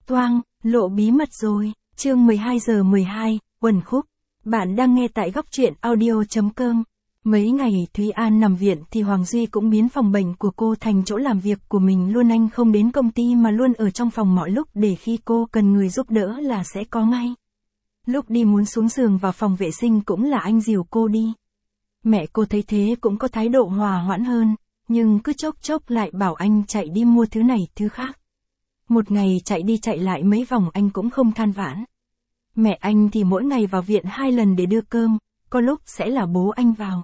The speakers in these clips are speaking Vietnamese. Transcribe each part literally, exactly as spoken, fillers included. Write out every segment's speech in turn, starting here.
toang, lộ bí mật rồi, chương mười hai giờ mười hai, Uẩn Khúc. Bạn đang nghe tại góc truyện audio.com. Mấy ngày Thúy An nằm viện thì Hoàng Duy cũng biến phòng bệnh của cô thành chỗ làm việc của mình luôn, anh không đến công ty mà luôn ở trong phòng mọi lúc để khi cô cần người giúp đỡ là sẽ có ngay. Lúc đi muốn xuống giường vào phòng vệ sinh cũng là anh dìu cô đi. Mẹ cô thấy thế cũng có thái độ hòa hoãn hơn, nhưng cứ chốc chốc lại bảo anh chạy đi mua thứ này thứ khác. Một ngày chạy đi chạy lại mấy vòng anh cũng không than vãn. Mẹ anh thì mỗi ngày vào viện hai lần để đưa cơm, có lúc sẽ là bố anh vào.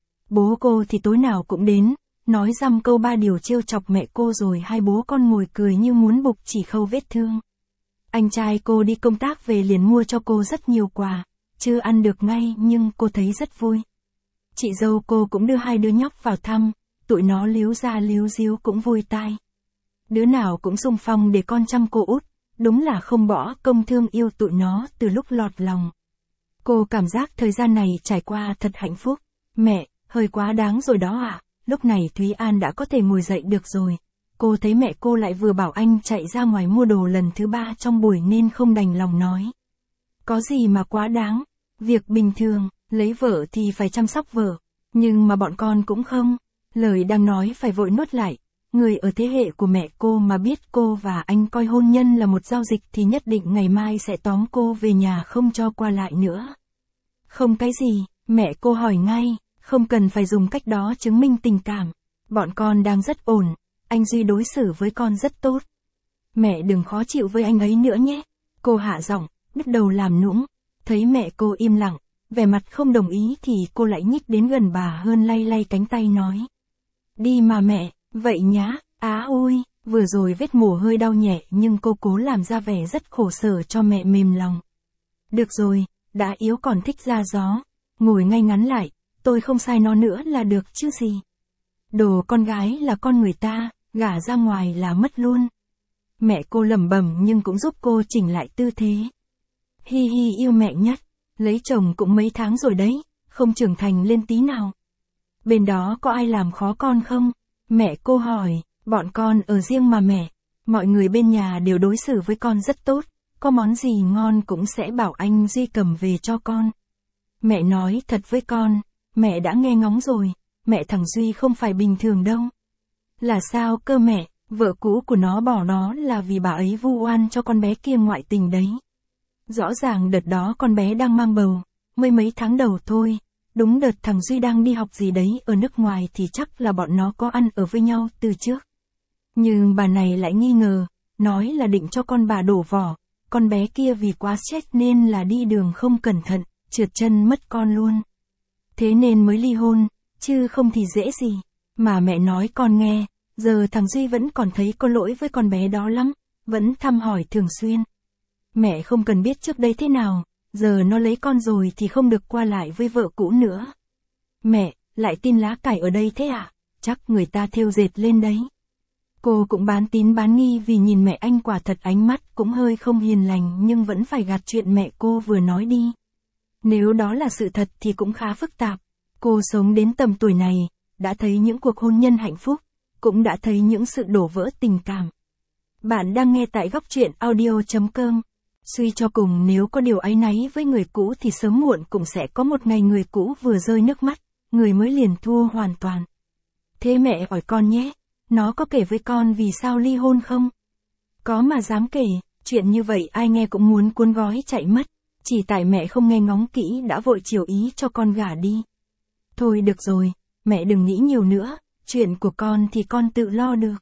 Bố cô thì tối nào cũng đến, nói dăm câu ba điều trêu chọc mẹ cô rồi hai bố con ngồi cười như muốn bục chỉ khâu vết thương. Anh trai cô đi công tác về liền mua cho cô rất nhiều quà, chưa ăn được ngay nhưng cô thấy rất vui. Chị dâu cô cũng đưa hai đứa nhóc vào thăm, tụi nó líu ra líu díu cũng vui tai. Đứa nào cũng xung phong để con chăm cô út, đúng là không bỏ công thương yêu tụi nó từ lúc lọt lòng. Cô cảm giác thời gian này trải qua thật hạnh phúc. Mẹ, hơi quá đáng rồi đó ạ. À? Lúc này Thúy An đã có thể ngồi dậy được rồi. Cô thấy mẹ cô lại vừa bảo anh chạy ra ngoài mua đồ lần thứ ba trong buổi nên không đành lòng nói. Có gì mà quá đáng, việc bình thường, lấy vợ thì phải chăm sóc vợ, nhưng mà bọn con cũng không. Lời đang nói phải vội nuốt lại. Người ở thế hệ của mẹ cô mà biết cô và anh coi hôn nhân là một giao dịch thì nhất định ngày mai sẽ tóm cô về nhà không cho qua lại nữa. Không cái gì, mẹ cô hỏi ngay, không cần phải dùng cách đó chứng minh tình cảm. Bọn con đang rất ổn, anh Duy đối xử với con rất tốt. Mẹ đừng khó chịu với anh ấy nữa nhé. Cô hạ giọng, bắt đầu làm nũng. Thấy mẹ cô im lặng, vẻ mặt không đồng ý thì cô lại nhích đến gần bà hơn lay lay cánh tay nói. Đi mà mẹ. Vậy nhá, á ôi, vừa rồi vết mổ hơi đau nhẹ nhưng cô cố làm ra vẻ rất khổ sở cho mẹ mềm lòng. Được rồi, đã yếu còn thích ra gió, ngồi ngay ngắn lại, tôi không sai nó nữa là được chứ gì. Đồ con gái là con người ta, gả ra ngoài là mất luôn. Mẹ cô lẩm bẩm nhưng cũng giúp cô chỉnh lại tư thế. Hi hi yêu mẹ nhất, lấy chồng cũng mấy tháng rồi đấy, không trưởng thành lên tí nào. Bên đó có ai làm khó con không? Mẹ cô hỏi, bọn con ở riêng mà mẹ, mọi người bên nhà đều đối xử với con rất tốt, có món gì ngon cũng sẽ bảo anh Duy cầm về cho con. Mẹ nói thật với con, mẹ đã nghe ngóng rồi, mẹ thằng Duy không phải bình thường đâu. Là sao cơ mẹ, vợ cũ của nó bỏ nó là vì bà ấy vu oan cho con bé kia ngoại tình đấy. Rõ ràng đợt đó con bé đang mang bầu, mới mấy tháng đầu thôi. Đúng đợt thằng Duy đang đi học gì đấy ở nước ngoài thì chắc là bọn nó có ăn ở với nhau từ trước. Nhưng bà này lại nghi ngờ, nói là định cho con bà đổ vỏ, con bé kia vì quá stress nên là đi đường không cẩn thận, trượt chân mất con luôn. Thế nên mới ly hôn, chứ không thì dễ gì. Mà mẹ nói con nghe, giờ thằng Duy vẫn còn thấy có lỗi với con bé đó lắm, vẫn thăm hỏi thường xuyên. Mẹ không cần biết trước đây thế nào. Giờ nó lấy con rồi thì không được qua lại với vợ cũ nữa. Mẹ, lại tin lá cải ở đây thế à? Chắc người ta thêu dệt lên đấy. Cô cũng bán tín bán nghi vì nhìn mẹ anh quả thật ánh mắt cũng hơi không hiền lành nhưng vẫn phải gạt chuyện mẹ cô vừa nói đi. Nếu đó là sự thật thì cũng khá phức tạp. Cô sống đến tầm tuổi này, đã thấy những cuộc hôn nhân hạnh phúc, cũng đã thấy những sự đổ vỡ tình cảm. Bạn đang nghe tại góc truyện audio.com. Suy cho cùng nếu có điều áy náy với người cũ thì sớm muộn cũng sẽ có một ngày người cũ vừa rơi nước mắt, người mới liền thua hoàn toàn. Thế mẹ hỏi con nhé, nó có kể với con vì sao ly hôn không? Có mà dám kể, chuyện như vậy ai nghe cũng muốn cuốn gói chạy mất, chỉ tại mẹ không nghe ngóng kỹ đã vội chiều ý cho con gả đi. Thôi được rồi, mẹ đừng nghĩ nhiều nữa, chuyện của con thì con tự lo được.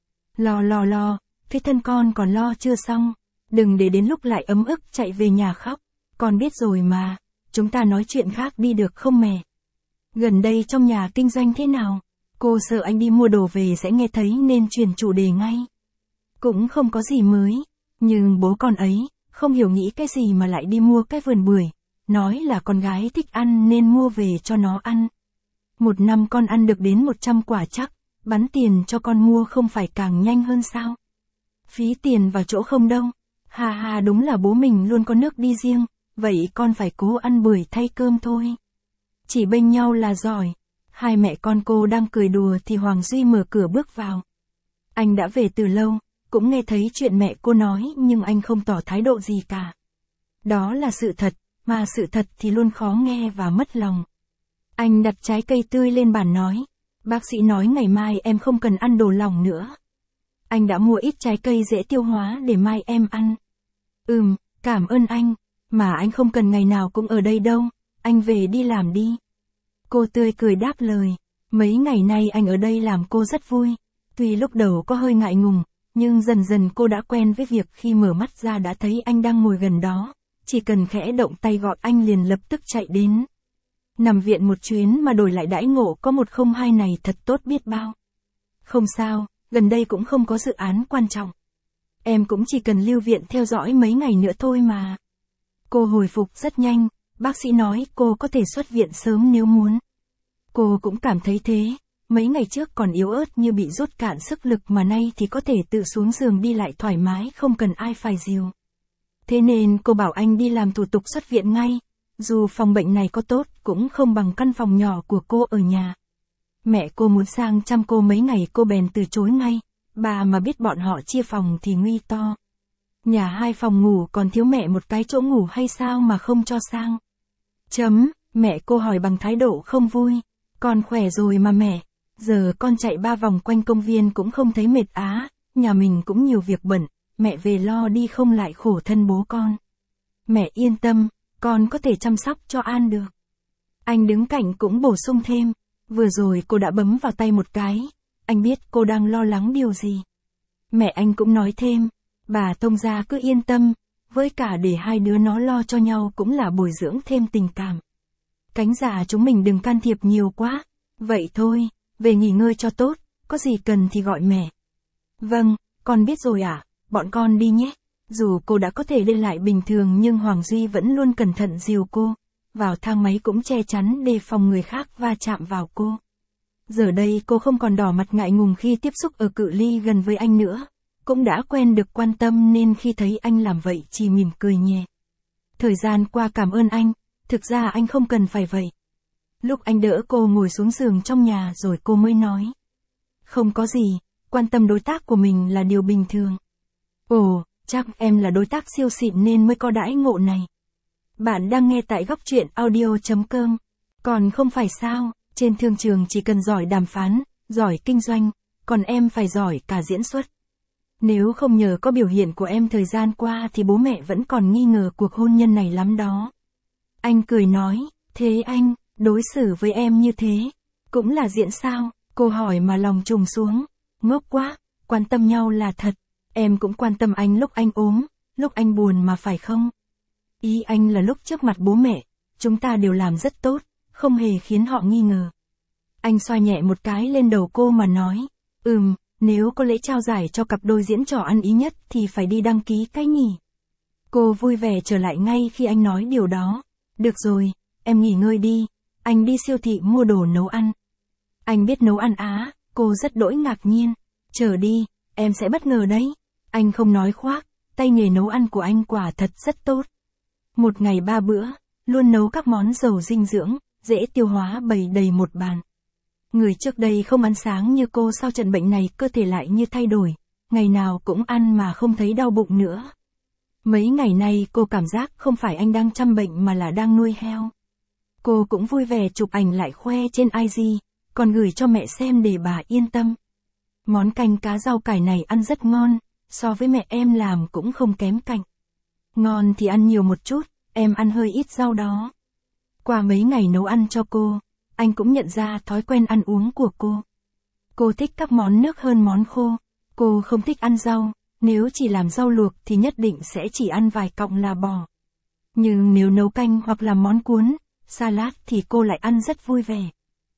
Lo lo lo, phía thân con còn lo chưa xong. Đừng để đến lúc lại ấm ức chạy về nhà khóc, con biết rồi mà, chúng ta nói chuyện khác đi được không mẹ? Gần đây trong nhà kinh doanh thế nào? Cô sợ anh đi mua đồ về sẽ nghe thấy nên chuyển chủ đề ngay. Cũng không có gì mới, nhưng bố con ấy, không hiểu nghĩ cái gì mà lại đi mua cái vườn bưởi, nói là con gái thích ăn nên mua về cho nó ăn. Một năm con ăn được đến một trăm quả chắc, bắn tiền cho con mua không phải càng nhanh hơn sao? Phí tiền vào chỗ không đâu. Hà hà đúng là bố mình luôn có nước đi riêng, vậy con phải cố ăn bưởi thay cơm thôi. Chỉ bênh nhau là giỏi. Hai mẹ con cô đang cười đùa thì Hoàng Duy mở cửa bước vào. Anh đã về từ lâu, cũng nghe thấy chuyện mẹ cô nói nhưng anh không tỏ thái độ gì cả. Đó là sự thật, mà sự thật thì luôn khó nghe và mất lòng. Anh đặt trái cây tươi lên bàn nói, bác sĩ nói ngày mai em không cần ăn đồ lỏng nữa. Anh đã mua ít trái cây dễ tiêu hóa để mai em ăn. Ừm, cảm ơn anh, mà anh không cần ngày nào cũng ở đây đâu, anh về đi làm đi. Cô tươi cười đáp lời, mấy ngày nay anh ở đây làm cô rất vui. Tuy lúc đầu có hơi ngại ngùng, nhưng dần dần cô đã quen với việc khi mở mắt ra đã thấy anh đang ngồi gần đó, chỉ cần khẽ động tay gọi anh liền lập tức chạy đến. Nằm viện một chuyến mà đổi lại đãi ngộ có một không hai này thật tốt biết bao. Không sao, gần đây cũng không có dự án quan trọng. Em cũng chỉ cần lưu viện theo dõi mấy ngày nữa thôi mà. Cô hồi phục rất nhanh, bác sĩ nói cô có thể xuất viện sớm nếu muốn. Cô cũng cảm thấy thế, mấy ngày trước còn yếu ớt như bị rút cạn sức lực mà nay thì có thể tự xuống giường đi lại thoải mái không cần ai phải dìu. Thế nên cô bảo anh đi làm thủ tục xuất viện ngay, dù phòng bệnh này có tốt cũng không bằng căn phòng nhỏ của cô ở nhà. Mẹ cô muốn sang chăm cô mấy ngày cô bèn từ chối ngay, bà mà biết bọn họ chia phòng thì nguy to. Nhà hai phòng ngủ còn thiếu mẹ một cái chỗ ngủ hay sao mà không cho sang. Chấm, mẹ cô hỏi bằng thái độ không vui, con khỏe rồi mà mẹ, giờ con chạy ba vòng quanh công viên cũng không thấy mệt á, nhà mình cũng nhiều việc bận, mẹ về lo đi không lại khổ thân bố con. Mẹ yên tâm, con có thể chăm sóc cho An được. Anh đứng cạnh cũng bổ sung thêm, vừa rồi cô đã bấm vào tay một cái, anh biết cô đang lo lắng điều gì. Mẹ anh cũng nói thêm, bà thông gia cứ yên tâm, với cả để hai đứa nó lo cho nhau cũng là bồi dưỡng thêm tình cảm. Cánh già chúng mình đừng can thiệp nhiều quá, vậy thôi, về nghỉ ngơi cho tốt, có gì cần thì gọi mẹ. Vâng, con biết rồi ạ, à, bọn con đi nhé. Dù cô đã có thể lên lại bình thường nhưng Hoàng Duy vẫn luôn cẩn thận dìu cô, vào thang máy cũng che chắn đề phòng người khác va chạm vào cô. Giờ đây cô không còn đỏ mặt ngại ngùng khi tiếp xúc ở cự ly gần với anh nữa, cũng đã quen được quan tâm nên khi thấy anh làm vậy chỉ mỉm cười nhẹ. Thời gian qua cảm ơn anh, thực ra anh không cần phải vậy. Lúc anh đỡ cô ngồi xuống giường trong nhà rồi cô mới nói. Không có gì, quan tâm đối tác của mình là điều bình thường. Ồ, chắc em là đối tác siêu xịn nên mới có đãi ngộ này. Bạn đang nghe tại góc truyện audio chấm com. Còn không phải sao, trên thương trường chỉ cần giỏi đàm phán, giỏi kinh doanh, còn em phải giỏi cả diễn xuất. Nếu không nhờ có biểu hiện của em thời gian qua thì bố mẹ vẫn còn nghi ngờ cuộc hôn nhân này lắm đó. Anh cười nói, thế anh, đối xử với em như thế, cũng là diễn sao? Cô hỏi mà lòng trùng xuống, ngốc quá, quan tâm nhau là thật, em cũng quan tâm anh lúc anh ốm, lúc anh buồn mà phải không? Ý anh là lúc trước mặt bố mẹ, chúng ta đều làm rất tốt, không hề khiến họ nghi ngờ. Anh xoa nhẹ một cái lên đầu cô mà nói, ừm, nếu có lễ trao giải cho cặp đôi diễn trò ăn ý nhất thì phải đi đăng ký cái nhỉ. Cô vui vẻ trở lại ngay khi anh nói điều đó. Được rồi, em nghỉ ngơi đi, anh đi siêu thị mua đồ nấu ăn. Anh biết nấu ăn á, cô rất đỗi ngạc nhiên. Chờ đi, em sẽ bất ngờ đấy. Anh không nói khoác, tay nghề nấu ăn của anh quả thật rất tốt. Một ngày ba bữa, luôn nấu các món giàu dinh dưỡng, dễ tiêu hóa bày đầy một bàn. Người trước đây không ăn sáng như cô sau trận bệnh này cơ thể lại như thay đổi, ngày nào cũng ăn mà không thấy đau bụng nữa. Mấy ngày nay cô cảm giác không phải anh đang chăm bệnh mà là đang nuôi heo. Cô cũng vui vẻ chụp ảnh lại khoe trên i giê, còn gửi cho mẹ xem để bà yên tâm. Món canh cá rau cải này ăn rất ngon, so với mẹ em làm cũng không kém cạnh. Ngon thì ăn nhiều một chút, em ăn hơi ít rau đó. Qua mấy ngày nấu ăn cho cô, anh cũng nhận ra thói quen ăn uống của cô. Cô thích các món nước hơn món khô, cô không thích ăn rau, nếu chỉ làm rau luộc thì nhất định sẽ chỉ ăn vài cọng là bỏ. Nhưng nếu nấu canh hoặc làm món cuốn, salad thì cô lại ăn rất vui vẻ.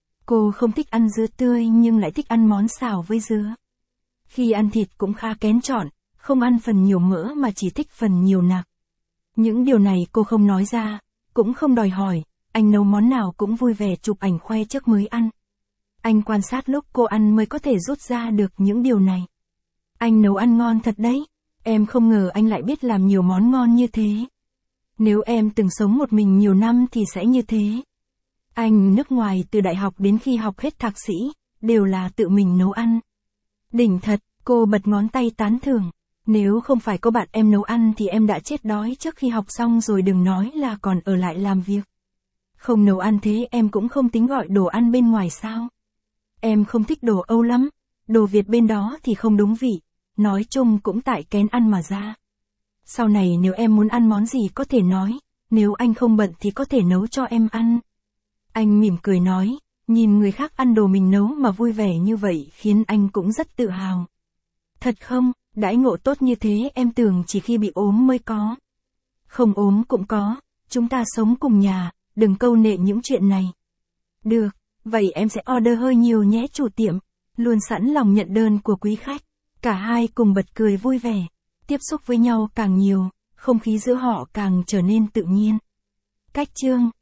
Cô không thích ăn dứa tươi nhưng lại thích ăn món xào với dứa. Khi ăn thịt cũng khá kén chọn, không ăn phần nhiều mỡ mà chỉ thích phần nhiều nạc. Những điều này cô không nói ra, cũng không đòi hỏi, anh nấu món nào cũng vui vẻ chụp ảnh khoe trước mới ăn. Anh quan sát lúc cô ăn mới có thể rút ra được những điều này. Anh nấu ăn ngon thật đấy, em không ngờ anh lại biết làm nhiều món ngon như thế. Nếu em từng sống một mình nhiều năm thì sẽ như thế. Anh nước ngoài từ đại học đến khi học hết thạc sĩ, đều là tự mình nấu ăn. Đỉnh thật, Cô bật ngón tay tán thưởng. Nếu không phải có bạn em nấu ăn thì em đã chết đói trước khi học xong rồi, đừng nói là còn ở lại làm việc. Không nấu ăn thế em cũng không tính gọi đồ ăn bên ngoài sao? Em không thích đồ Âu lắm, đồ Việt bên đó thì không đúng vị, nói chung cũng tại kén ăn mà ra. Sau này nếu em muốn ăn món gì có thể nói, nếu anh không bận thì có thể nấu cho em ăn. Anh mỉm cười nói, nhìn người khác ăn đồ mình nấu mà vui vẻ như vậy khiến anh cũng rất tự hào. Thật không, đãi ngộ tốt như thế em tưởng chỉ khi bị ốm mới có. Không ốm cũng có, chúng ta sống cùng nhà, đừng câu nệ những chuyện này. Được, vậy em sẽ order hơi nhiều nhé chủ tiệm, luôn sẵn lòng nhận đơn của quý khách. Cả hai cùng bật cười vui vẻ, tiếp xúc với nhau càng nhiều, không khí giữa họ càng trở nên tự nhiên. Cách chương